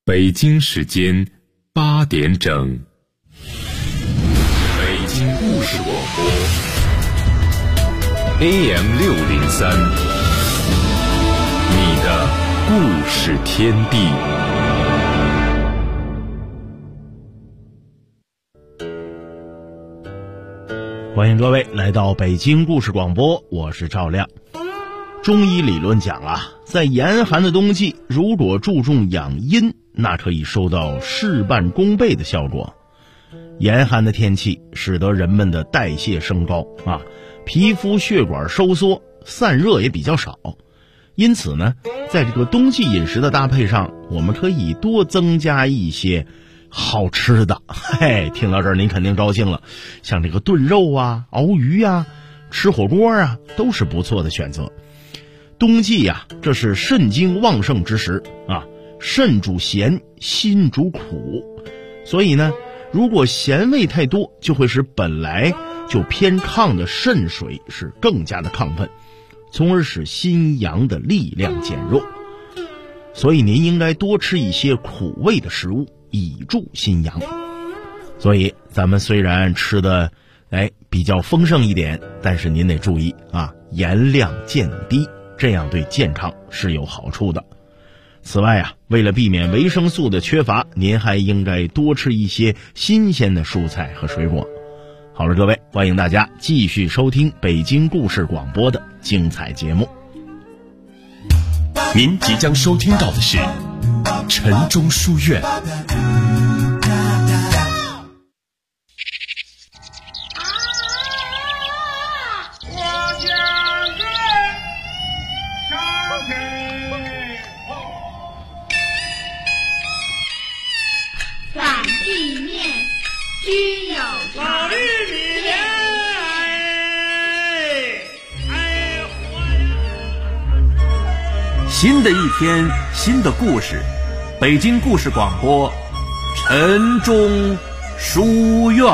北京时间8点整，北京故事广播 AM603，你的故事天地。 欢迎各位来到北京故事广播，我是赵亮。中医理论讲啊，在严寒的冬季，如果注重养阴，那可以收到事半功倍的效果。严寒的天气使得人们的代谢升高啊，皮肤血管收缩，散热也比较少。因此呢，在这个冬季饮食的搭配上，我们可以多增加一些好吃的。嘿，听到这儿您肯定高兴了，像这个炖肉啊、熬鱼啊、吃火锅啊，都是不错的选择。冬季啊，这是肾精旺盛之时啊，肾主咸，心主苦，所以呢，如果咸味太多，就会使本来就偏亢的肾水是更加的亢奋，从而使心阳的力量减弱。所以您应该多吃一些苦味的食物，以助心阳。所以咱们虽然吃的比较丰盛一点，但是您得注意啊，盐量渐低，这样对健康是有好处的。此外啊，为了避免维生素的缺乏，您还应该多吃一些新鲜的蔬菜和水果。好了，各位，欢迎大家继续收听北京故事广播的精彩节目。 您即将收听到的是晨钟书院。 新的一天，新的故事，北京故事广播晨钟书院。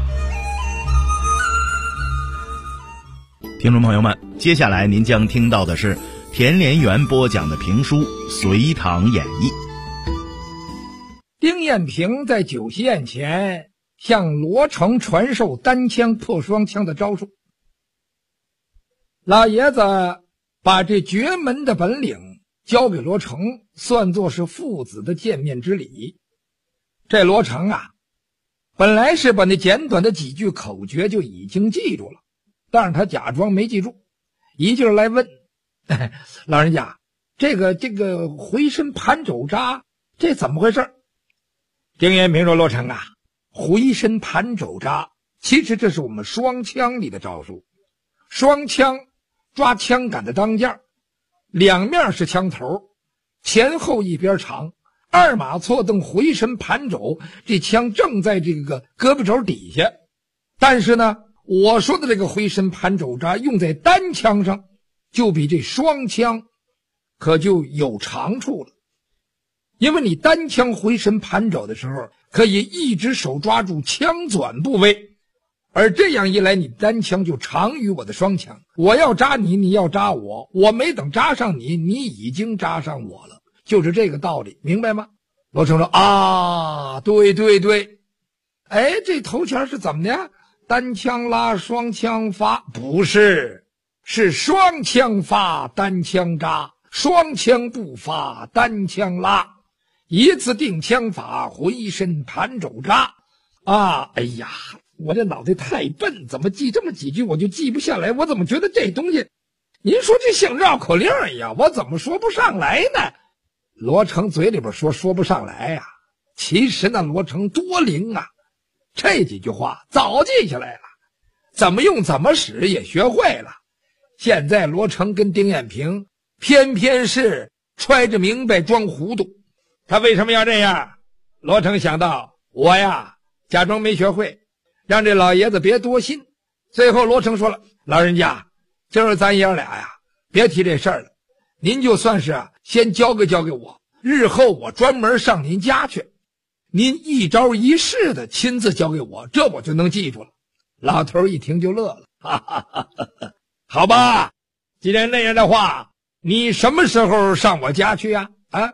听众朋友们，接下来您将听到的是田连元播讲的评书《隋唐演义》。 丁彦平在酒席宴前向罗成传授单枪破双枪的招数，老爷子把这绝门的本领交给罗成，算作是父子的见面之礼。这罗成啊，本来是把那简短的几句口诀就已经记住了，但是他假装没记住，一劲儿来问老人家，这个回身盘肘扎这怎么回事？丁彦平说，罗成啊，回身盘肘扎其实这是我们双枪里的招数。双枪抓枪杆的当间，两面是枪头，前后一边长，二马错蹬回身盘肘，这枪正在这个胳膊肘底下。但是呢，我说的这个回身盘肘扎用在单枪上，就比这双枪可就有长处了。因为你单枪回身盘肘的时候，可以一只手抓住枪转部位，而这样一来，你单枪就长于我的双枪。我要扎你，你要扎我，我没等扎上你，你已经扎上我了，就是这个道理，明白吗？罗成说啊，对，这头前是怎么的？单枪拉，双枪发？不是，是双枪发，单枪扎，双枪不发，单枪拉，一次定枪法，回身盘肘扎啊！哎呀，我这脑袋太笨，怎么记这么几句我就记不下来？我怎么觉得这东西，您说这像绕口令一样，我怎么说不上来呢？罗成嘴里边说不上来呀，其实那罗成多灵啊，这几句话早记下来了，怎么用怎么使也学会了。现在罗成跟丁彦平偏偏是揣着明白装糊涂。他为什么要这样？罗成想到，我呀假装没学会，让这老爷子别多心。最后罗成说了，老人家，今儿咱爷俩呀别提这事儿了，您就算是先交给我，日后我专门上您家去，您一招一式的亲自教给我，这我就能记住了。老头一听就乐了，哈哈哈哈，好吧，既然那样的话，你什么时候上我家去呀？啊，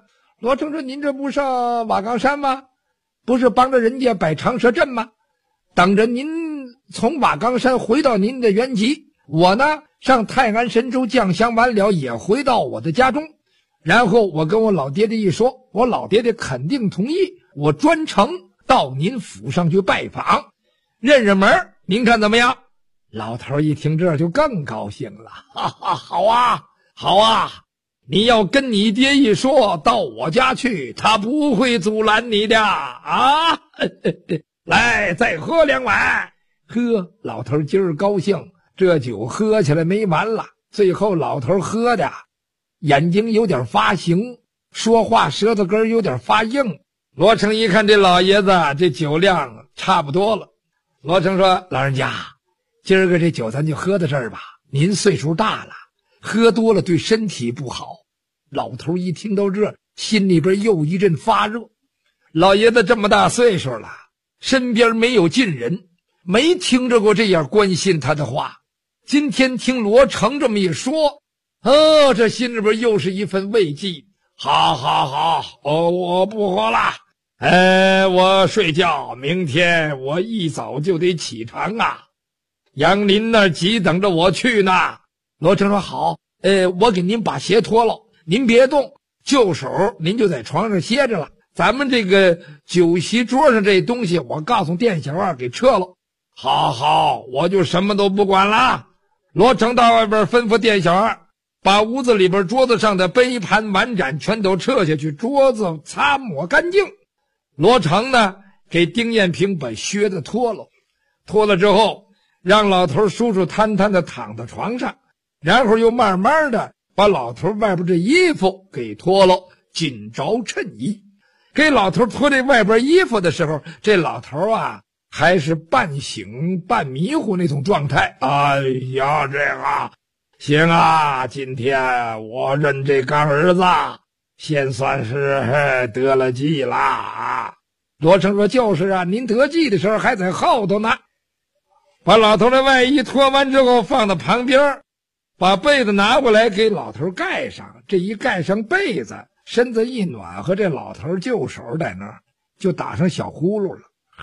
罗成说：“您这不上瓦岗山吗？不是帮着人家摆长蛇阵吗？等着您从瓦岗山回到您的原籍，我呢上泰安神州降香完了，也回到我的家中。然后我跟我老爹爹一说，我老爹爹肯定同意，我专程到您府上去拜访，认认门，您看怎么样？”老头一听这就更高兴了，哈哈，好啊，好啊！你要跟你爹一说，到我家去，他不会阻拦你的啊！来，再喝2碗。喝，老头今儿高兴，这酒喝起来没完了。最后老头喝的眼睛有点发形，说话舌头根有点发硬。罗成一看这老爷子这酒量差不多了，罗成说：“老人家，今儿个这酒咱就喝到这儿吧，您岁数大了，喝多了对身体不好。”老头一听到这，心里边又一阵发热。老爷子这么大岁数了，身边没有近人，没听着过这样关心他的话。今天听罗成这么一说，这心里边又是一份慰藉。好，我不喝了，我睡觉，明天我一早就得起床啊。杨林那儿急等着我去呢。罗成说：“好，我给您把鞋脱了，您别动，就手您就在床上歇着了。咱们这个酒席桌上这东西，我告诉店小二给撤了。”好，我就什么都不管了。罗成到外边吩咐店小二，把屋子里边桌子上的杯盘碗盏全都撤下去，桌子擦抹干净。罗成呢，给丁艳萍把靴子脱了之后，让老头舒舒坦坦的躺在床上，然后又慢慢的把老头外边这衣服给脱了，紧着衬衣。给老头脱这外边衣服的时候，这老头啊还是半醒半迷糊那种状态。哎呀，这个行啊，今天我认这干儿子先算是得了计了啊。罗成说：“就是啊，您得计的时候还在后头呢。”把老头的外衣脱完之后放到旁边，把被子拿过来给老头盖上。这一盖上被子，身子一暖和，这老头就手在那儿就打上小呼噜了。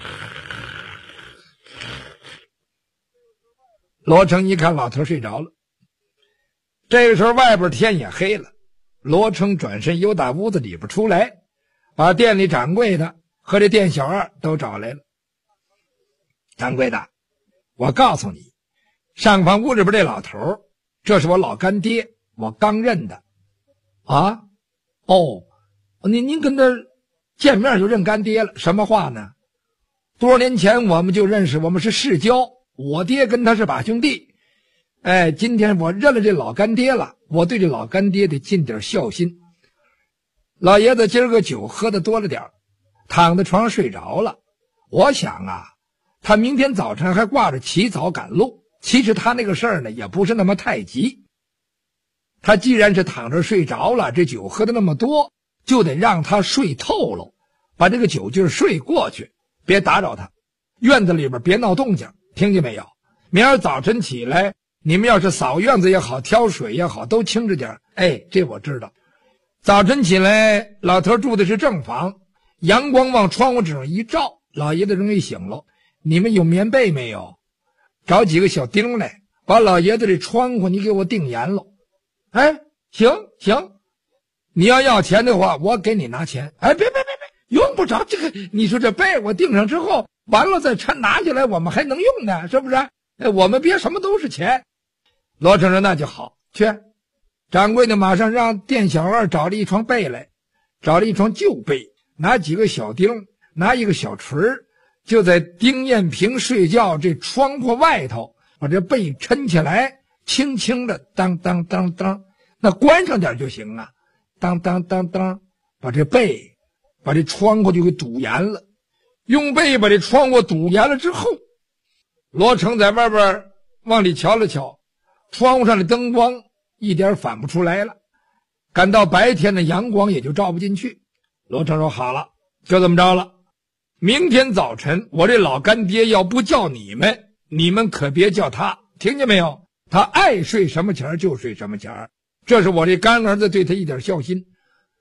罗成一看老头睡着了，这个时候外边天也黑了。罗成转身又打屋子里边出来，把店里掌柜的和这店小二都找来了。掌柜的，我告诉你，上房屋里边这老头，这是我老干爹，我刚认的。啊？哦，您跟他见面就认干爹了？什么话呢？多少年前我们就认识，我们是世交，我爹跟他是把兄弟。今天我认了这老干爹了，我对这老干爹得尽点孝心。老爷子今儿个酒喝的多了点，躺在床上睡着了。我想啊，他明天早晨还挂着起早赶路。其实他那个事儿呢，也不是那么太急。他既然是躺着睡着了，这酒喝的那么多，就得让他睡透了，把这个酒劲儿睡过去，别打扰他。院子里边别闹动静，听见没有？明儿早晨起来，你们要是扫院子也好，挑水也好，都轻着点。这我知道。早晨起来，老头住的是正房，阳光往窗户纸上一照，老爷子容易醒了。你们有棉被没有？找几个小钉来，把老爷子这窗户你给我钉严了。行，你要钱的话，我给你拿钱。别，用不着这个。你说这被我钉上之后，完了再拿下来，我们还能用呢，是不是？我们别什么都是钱。罗成说：“那就好，去。”掌柜的马上让店小二找了一床被来，找了一床旧被，拿几个小钉，拿一个小锤，就在丁艳萍睡觉这窗户外头，把这被抻起来，轻轻的当当当当，那关上点就行啊，当当当当，把这窗户就给堵严了。用被把这窗户堵严了之后，罗成在外边往里瞧了瞧，窗户上的灯光一点反不出来了，赶到白天的阳光也就照不进去。罗成说：“好了，就这么着了。明天早晨我这老干爹要不叫你们，你们可别叫他，听见没有？他爱睡什么钱就睡什么钱，这是我这干儿子对他一点孝心。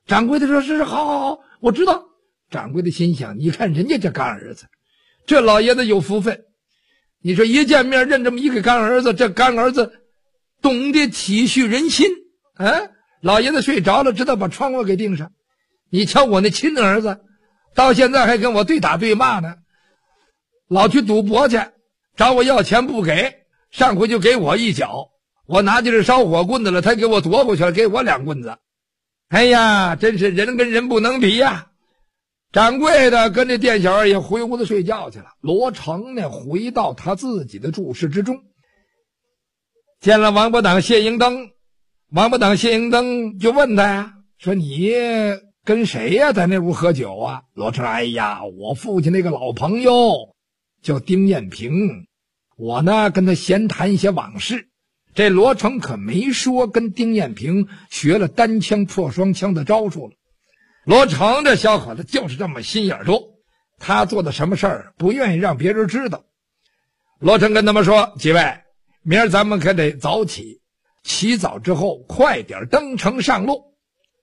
掌柜的说是好，我知道。掌柜的心想，你看人家这干儿子，这老爷子有福分。你说一见面认这么一个干儿子，这干儿子懂得体恤人心啊！老爷子睡着了，知道把窗户给钉上。你瞧我那亲儿子，到现在还跟我对打对骂呢，老去赌博去，找我要钱不给，上回就给我一脚，我拿的是烧火棍子了，他给我夺过去了，给我2棍子。哎呀，真是人跟人不能比呀！掌柜的跟这店小二也回屋子睡觉去了。罗成呢，回到他自己的住室之中，见了王八党谢迎登。王八党谢迎登就问他呀，说你跟谁呀在那屋喝酒啊？罗成，哎呀，我父亲那个老朋友叫丁彦平，我呢跟他闲谈一些往事。这罗成可没说跟丁彦平学了单枪破双枪的招数了。罗成这小伙子就是这么心眼多，他做的什么事儿不愿意让别人知道。罗成跟他们说，几位，明儿咱们可得早起，起早之后快点登城上路。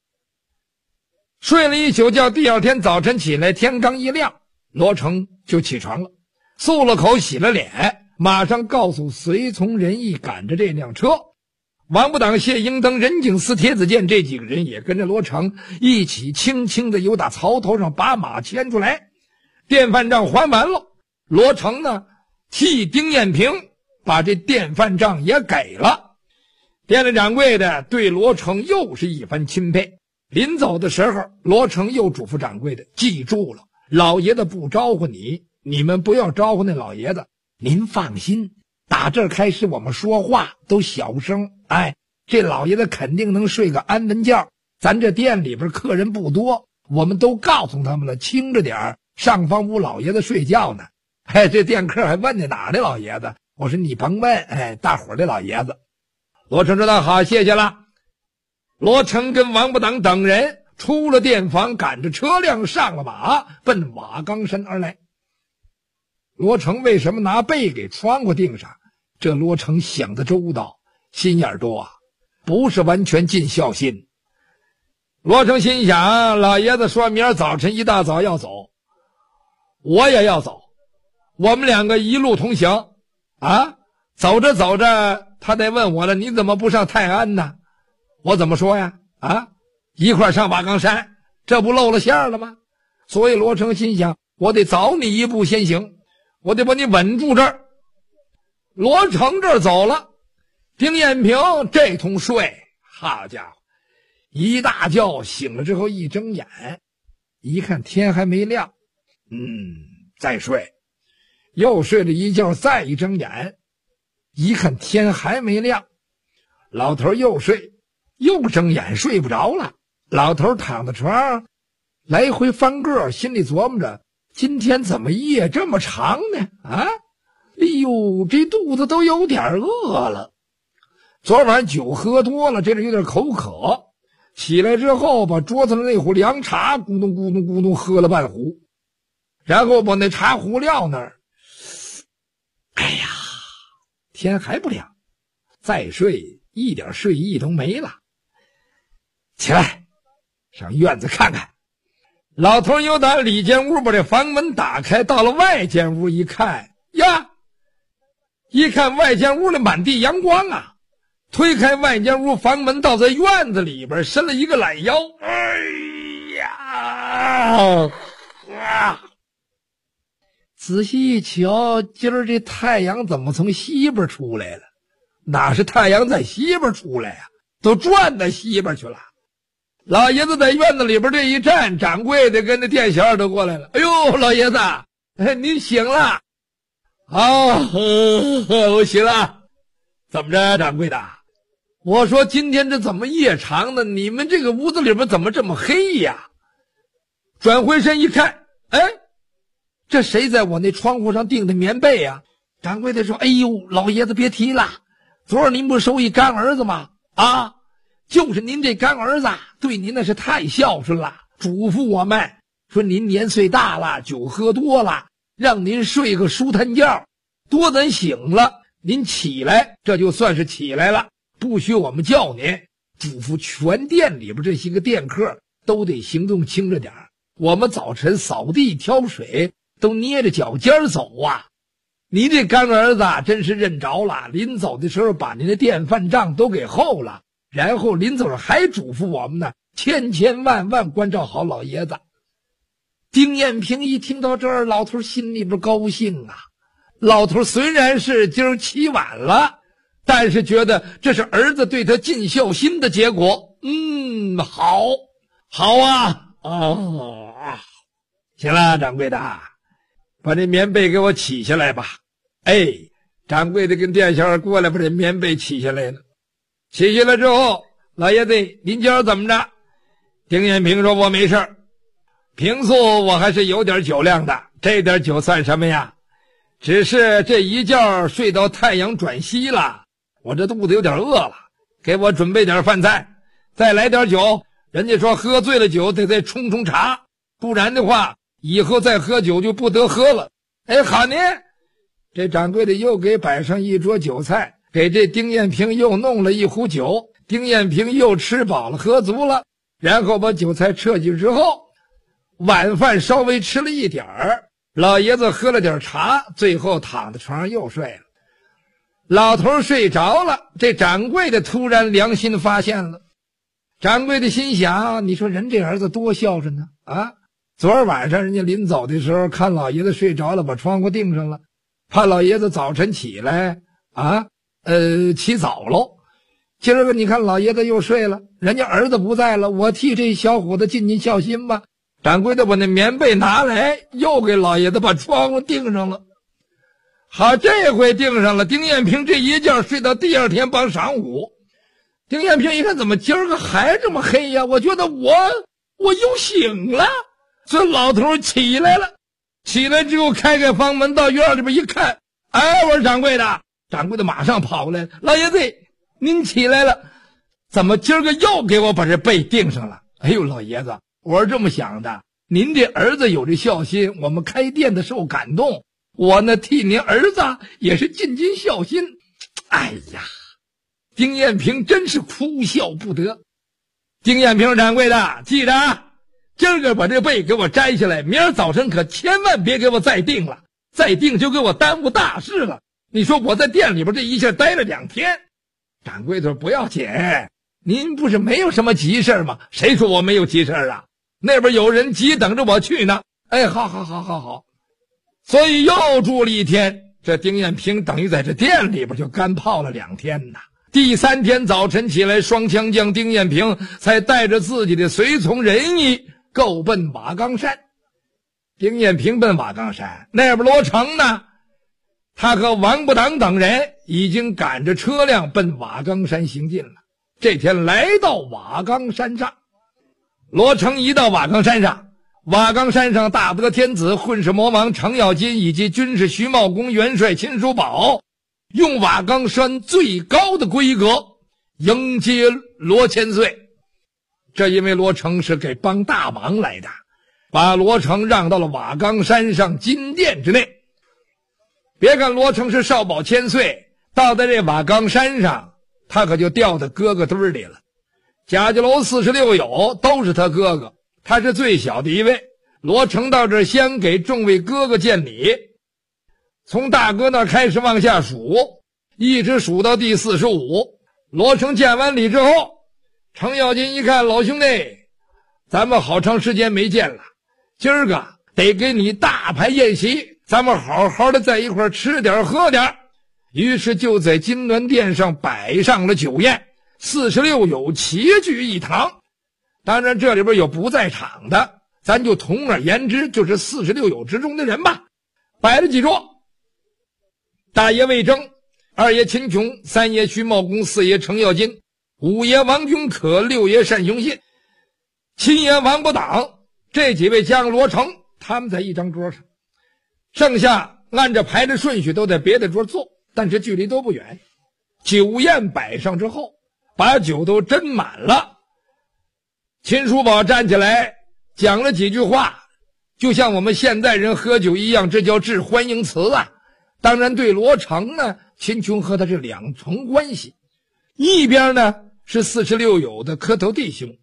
睡了一宿觉，第二天早晨起来，天刚一亮，罗成就起床了，漱了口，洗了脸，马上告诉随从人役赶着这辆车。王八党谢英登、任景思、铁子健这几个人也跟着罗成一起轻轻的由打槽头上把马牵出来。电饭账还完了，罗成呢替丁彦平把这电饭账也给了。店里掌柜的对罗成又是一番钦佩。临走的时候，罗成又嘱咐掌柜的，记住了，老爷子不招呼你，你们不要招呼那老爷子。您放心，打这儿开始我们说话都小声，这老爷子肯定能睡个安稳觉。咱这店里边客人不多，我们都告诉他们了，轻着点，上方屋老爷子睡觉呢。这店客还问你哪儿的老爷子，我说你甭问，大伙儿的老爷子。罗成知道，好，谢谢了。罗成跟王八党等人出了店房，赶着车辆上了马，奔瓦岗山而来。罗成为什么拿被给窗户钉上？这罗成想得周到，心眼多啊，不是完全尽孝心。罗成心想，老爷子说明儿早晨一大早要走，我也要走，我们两个一路同行啊。走着走着，他得问我了，你怎么不上泰安呢？我怎么说呀？一块上瓦岗山，这不露了馅了吗？所以罗成心想，我得早你一步先行，我得把你稳住这儿。罗成这儿走了，丁彦平这通睡，好家伙，一大觉醒了之后一睁眼，一看天还没亮，再睡，又睡了一觉，再一睁眼，一看天还没亮，老头又睡，又睁眼，睡不着了。老头躺在床上来回翻个，心里琢磨着，今天怎么夜这么长呢？哎呦，这肚子都有点饿了。昨晚酒喝多了，这里有点口渴，起来之后把桌子上那壶凉茶咕咚咕咚咕咚喝了半壶，然后把那茶壶撂那儿。哎呀，天还不亮，再睡一点睡意都没了。起来上院子看看。老头又打里间屋把这房门打开，到了外间屋一看呀，一看外间屋里满地阳光啊，推开外间屋房门，倒在院子里边伸了一个懒腰。哎呀，仔细一瞧，今儿这太阳怎么从西边出来了？哪是太阳在西边出来呀？都转到西边去了。老爷子在院子里边这一站，掌柜的跟那店小二都过来了。哎呦，老爷子，您醒了？我醒了。怎么着，掌柜的？我说今天这怎么夜长呢？你们这个屋子里边怎么这么黑呀？转回身一看，这谁在我那窗户上钉的棉被呀？掌柜的说，哎呦，老爷子别提了，昨儿您不收一干儿子吗？就是您这干儿子对您那是太孝顺了，嘱咐我们说您年岁大了，酒喝多了，让您睡个舒坦觉，多咱醒了您起来，这就算是起来了，不许我们叫您。嘱咐全店里边这些个店客都得行动轻着点儿。我们早晨扫地挑水都捏着脚尖走啊。你这干儿子真是认着了，临走的时候把您的电饭账都给候了，然后临走时还嘱咐我们呢，千千万万关照好老爷子。丁彦平一听到这儿，老头心里边高兴啊。老头虽然是今儿起晚了，但是觉得这是儿子对他尽孝心的结果。好啊。行了，掌柜的，把这棉被给我起下来吧。掌柜的跟店小二过来把这棉被起下来了。起下来之后，老爷子您今儿怎么着？丁彦平说，我没事儿，平素我还是有点酒量的，这点酒算什么呀？只是这一觉睡到太阳转西了，我这肚子有点饿了，给我准备点饭菜，再来点酒。人家说喝醉了酒得再冲冲茶，不然的话以后再喝酒就不得喝了。好呢，这掌柜的又给摆上一桌酒菜，给这丁彦平又弄了一壶酒。丁彦平又吃饱了喝足了，然后把酒菜撤去之后，晚饭稍微吃了一点儿，老爷子喝了点茶，最后躺在床上又睡了。老头睡着了，这掌柜的突然良心发现了。掌柜的心想，你说人这儿子多孝顺呢啊！昨儿晚上人家临走的时候看老爷子睡着了，把窗户钉上了，怕老爷子早晨起来起早喽。今儿个你看老爷子又睡了，人家儿子不在了，我替这小伙子尽尽孝心吧。掌柜的把那棉被拿来，又给老爷子把窗户钉上了。好，这回钉上了。丁彦平这一觉睡到第二天傍晌午。丁彦平一看，怎么今儿个还这么黑呀？我觉得我又醒了。所以老头起来了，起来之后开开房门到院里边一看，我说掌柜的。掌柜的马上跑过来，老爷子您起来了，怎么今儿个又给我把这被钉上了？老爷子，我是这么想的，您这儿子有这孝心，我们开店的受感动，我呢替您儿子也是尽尽孝心。丁彦平真是哭笑不得。丁彦平掌柜的，记着啊，今儿个把这被给我摘下来，明儿早晨可千万别给我再订了，再订就给我耽误大事了。你说我在店里边这一下待了2天。掌柜的说，不要紧，您不是没有什么急事吗？谁说我没有急事啊？那边有人急等着我去呢。好。所以又住了1天，这丁彦平等于在这店里边就干泡了2天呐。第3天早晨起来，双枪将丁彦平才带着自己的随从人役够奔瓦岗山。丁彦平奔瓦岗山，那边罗成呢，他和王不党等人已经赶着车辆奔瓦岗山行进了。这天来到瓦岗山上，罗成一到瓦岗山上，瓦岗山上大德天子、混世魔王程咬金以及军师徐茂公元帅秦叔宝用瓦岗山最高的规格迎接罗千岁。这因为罗成是给帮大忙来的，把罗成让到了瓦岗山上金殿之内。别看罗成是少保千岁，到在这瓦岗山上，他可就掉到哥哥堆里了。贾家楼46友都是他哥哥，他是最小的一位。罗成到这儿先给众位哥哥见礼，从大哥那开始往下数，一直数到第45。罗成见完礼之后，程咬金一看，老兄弟，咱们好长时间没见了，今儿个得给你大排宴席，咱们好好的在一块吃点喝点。于是就在金銮殿上摆上了酒宴，46友齐聚一堂。当然这里边有不在场的，咱就统而言之就是46友之中的人吧。摆了几桌，大爷魏征，二爷秦琼，三爷徐茂公，四爷程咬金，五爷王君可，六爷单雄信，七爷王不党，这几位加上罗成，他们在一张桌上，剩下按着排的顺序都在别的桌坐，但是距离都不远。酒宴摆上之后，把酒都斟满了，秦叔宝站起来讲了几句话，就像我们现代人喝酒一样，这叫致欢迎词啊。当然对罗成呢，秦琼和他是两重关系，一边呢是46友的磕头弟兄，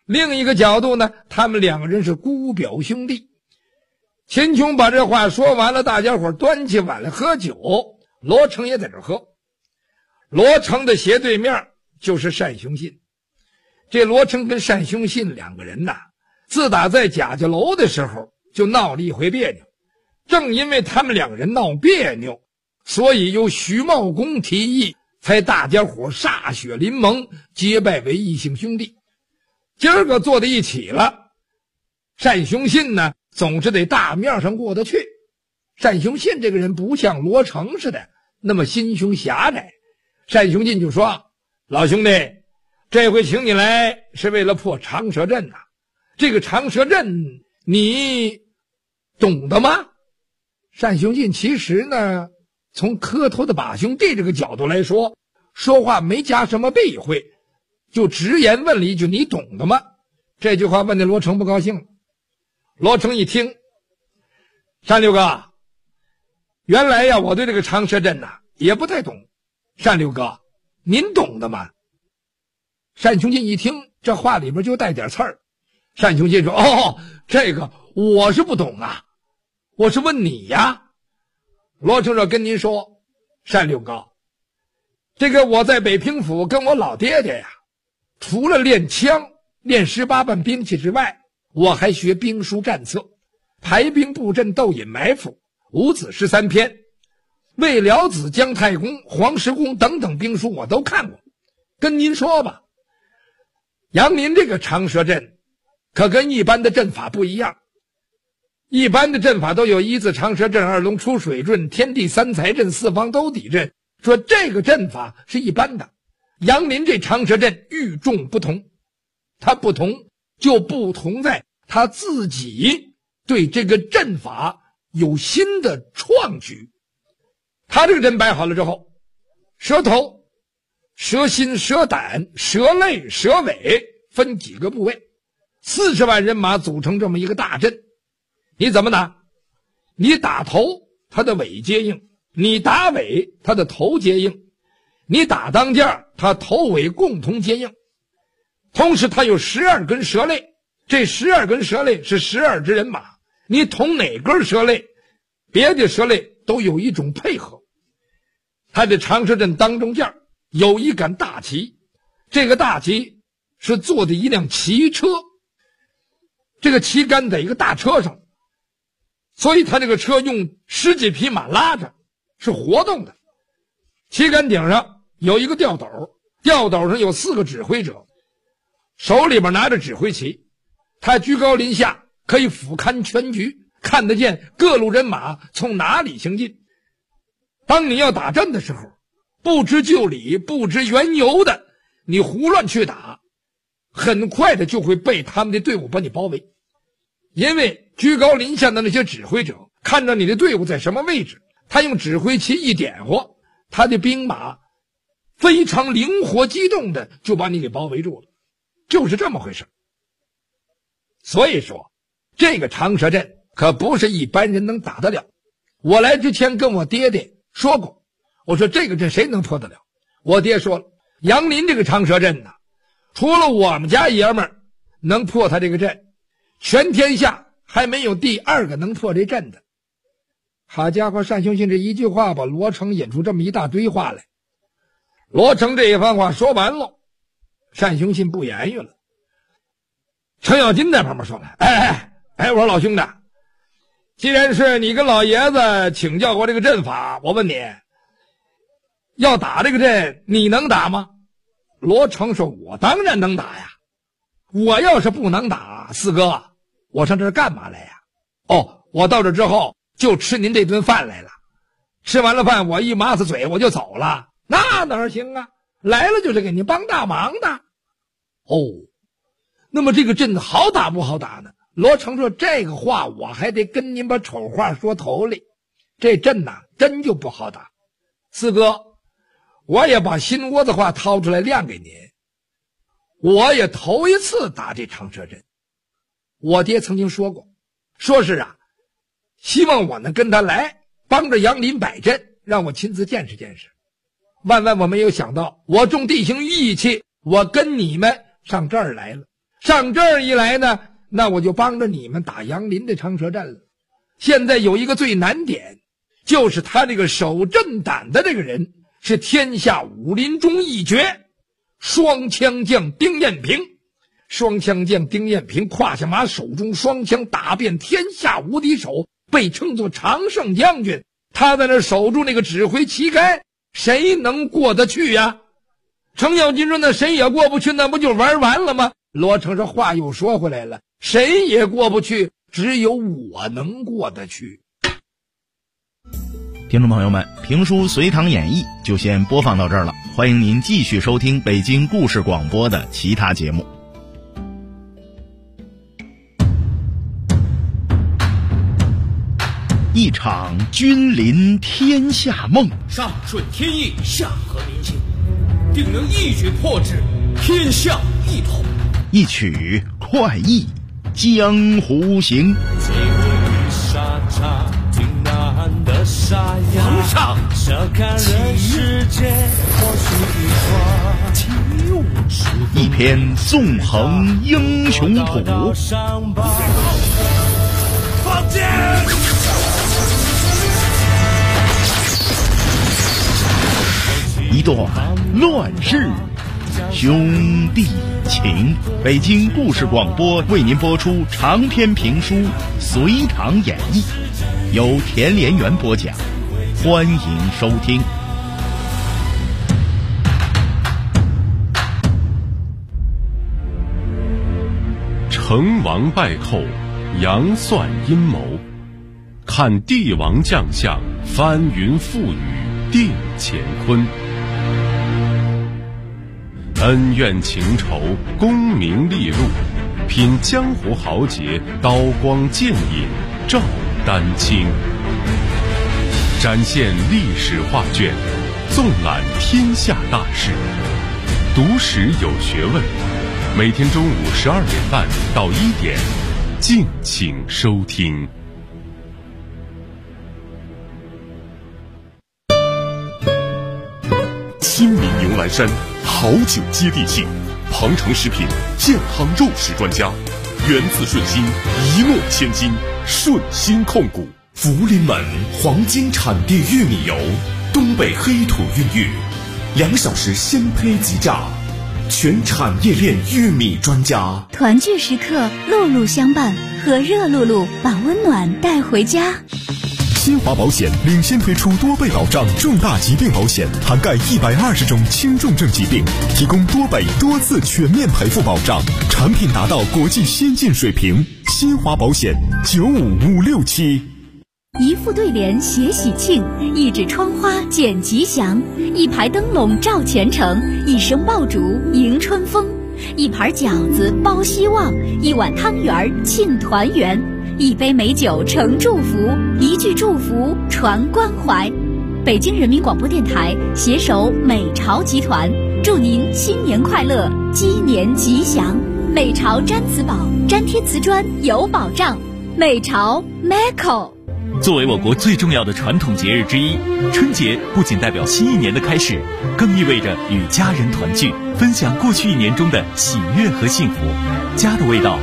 另一个角度呢，他们两个人是姑表兄弟。秦琼把这话说完了，大家伙端起碗来喝酒，罗成也在这喝。罗成的斜对面就是单雄信。这罗成跟单雄信两个人呐，自打在贾家楼的时候就闹了一回别扭。正因为他们两个人闹别扭，所以由徐茂公提议，才大家伙歃血临盟，结拜为异姓兄弟。今儿个坐在一起了，单雄信呢总是得大面上过得去。单雄信这个人不像罗成似的那么心胸狭窄。单雄信就说：老兄弟，这回请你来是为了破长蛇阵呐。这个长蛇阵你懂得吗？单雄信其实呢，从磕头的把兄弟这个角度来说，说话没加什么避讳，就直言问了一句：你懂得吗？这句话问的罗成不高兴了。罗成一听：单六哥，原来呀，我对这个长蛇阵呐也不太懂。单六哥，您懂的吗？单雄信一听这话里边就带点刺儿。单雄信说：哦，这个我是不懂啊，我是问你呀。罗成说：跟您说，单六哥，这个我在北平府跟我老爹爹呀，除了练枪练18般兵器之外，我还学兵书战策，排兵布阵斗隐埋伏，五子13篇，魏辽子姜太公黄石公等等兵书我都看过。跟您说吧，杨林这个长蛇阵可跟一般的阵法不一样。一般的阵法都有一字长蛇阵、二龙出水阵、天地三才阵、四方兜底阵，说这个阵法是一般的。杨林这长蛇阵与众不同，它不同就不同在他自己对这个阵法有新的创举。他这个阵摆好了之后，蛇头、蛇心、蛇胆、蛇肋、蛇尾分几个部位，40万人马组成这么一个大阵。你怎么打？你打头，他的尾接应；你打尾，他的头接应；你打当间，他头尾共同接应。同时他有12根蛇肋，这12根蛇肋是12支人马，你捅哪根蛇肋，别的蛇肋都有一种配合。他这长蛇阵当中间有一杆大旗，这个大旗是坐的一辆骑车，这个旗杆在一个大车上，所以他这个车用10几匹马拉着，是活动的。旗杆顶上有一个吊斗，吊斗上有4个指挥者，手里边拿着指挥旗，他居高临下，可以俯瞰全局，看得见各路人马从哪里行进。当你要打阵的时候，不知就理不知缘由的你胡乱去打，很快的就会被他们的队伍把你包围。因为居高临下的那些指挥者看到你的队伍在什么位置，他用指挥旗一点火，他的兵马非常灵活机动的就把你给包围住了，就是这么回事。所以说这个长蛇阵可不是一般人能打得了。我来之前跟我爹爹说过，我说这个阵谁能破得了？我爹说了，杨林这个长蛇阵呢，除了我们家爷们儿能破他这个阵，全天下还没有第2个能破这阵的。好家伙，单雄信这一句话把罗成引出这么一大堆话来。罗成这一番话说完了，单雄信不言语了。程咬金在旁边说了：我说老兄弟，既然是你跟老爷子请教过这个阵法，我问你，要打这个阵你能打吗？罗成说：我当然能打呀，我要是不能打，四哥，我上这儿干嘛来呀？我到这之后就吃您这顿饭来了，吃完了饭我一抹子嘴我就走了，那哪行啊？来了就是给您帮大忙的。那么这个阵好打不好打呢？罗成说：这个话我还得跟您把丑话说头里，这阵呐真就不好打。四哥，我也把心窝子话掏出来亮给您，我也头一次打这长蛇阵。我爹曾经说过，说是希望我能跟他来帮着杨林摆阵，让我亲自见识见识。万万我没有想到，我重地形义气，我跟你们上这儿来了。 上这儿一来呢，那我就帮着你们打杨林的长蛇阵了。现在有一个最难点，就是他这个守阵胆的这个人是天下武林中一绝，双枪将丁彦平。双枪将丁彦平胯下马，手中双枪，打遍天下无敌手，被称作常胜将军。他在那守住那个指挥旗杆，谁能过得去呀？程咬金说那谁也过不去，那不就玩完了吗？罗成说话又说回来了，谁也过不去，只有我能过得去。 听众朋友们，评书《隋唐演义》就先播放到这儿了，欢迎您继续收听北京故事广播的其他节目。一场君临天下梦， 上顺天意，下合民心，定能一举破之，天下一统。 一曲快意江湖行。 皇上， 一篇纵横英雄谱， 放箭！ 一段乱世兄弟情。北京故事广播为您播出长篇评书《隋唐演义》，由田连元播讲，欢迎收听。 成王败寇，杨算阴谋，看帝王将相，翻云覆雨定乾坤。恩怨情仇，功名利禄，品江湖豪杰，刀光剑影照丹青。展现历史画卷，纵览天下大事，读史有学问。每天中午12点半到1点，敬请收听。 亲民牛栏山，好酒接地气，庞城食品健康肉食专家，源自顺心，一诺千金，顺心控股。 福临门黄金产地玉米油，东北黑土孕育，2小时鲜胚即榨，全产业链玉米专家。 团聚时刻，露露相伴，和热露露把温暖带回家。 新华保险领先推出多倍保障重大疾病保险，涵盖120种轻重症疾病，提供多倍多次全面赔付保障，产品达到国际先进水平。新华保险95567。 一副对联写喜庆，一纸窗花剪吉祥，一排灯笼照前程，一声爆竹迎春风，一盘饺子包希望，一碗汤圆庆团圆，一杯美酒呈祝福，一句祝福传关怀。北京人民广播电台携手美巢集团，祝您新年快乐，鸡年吉祥。美巢粘瓷宝，粘贴瓷砖有保障。美巢 Meco。 作为我国最重要的传统节日之一，春节不仅代表新一年的开始，更意味着与家人团聚，分享过去一年中的喜悦和幸福。家的味道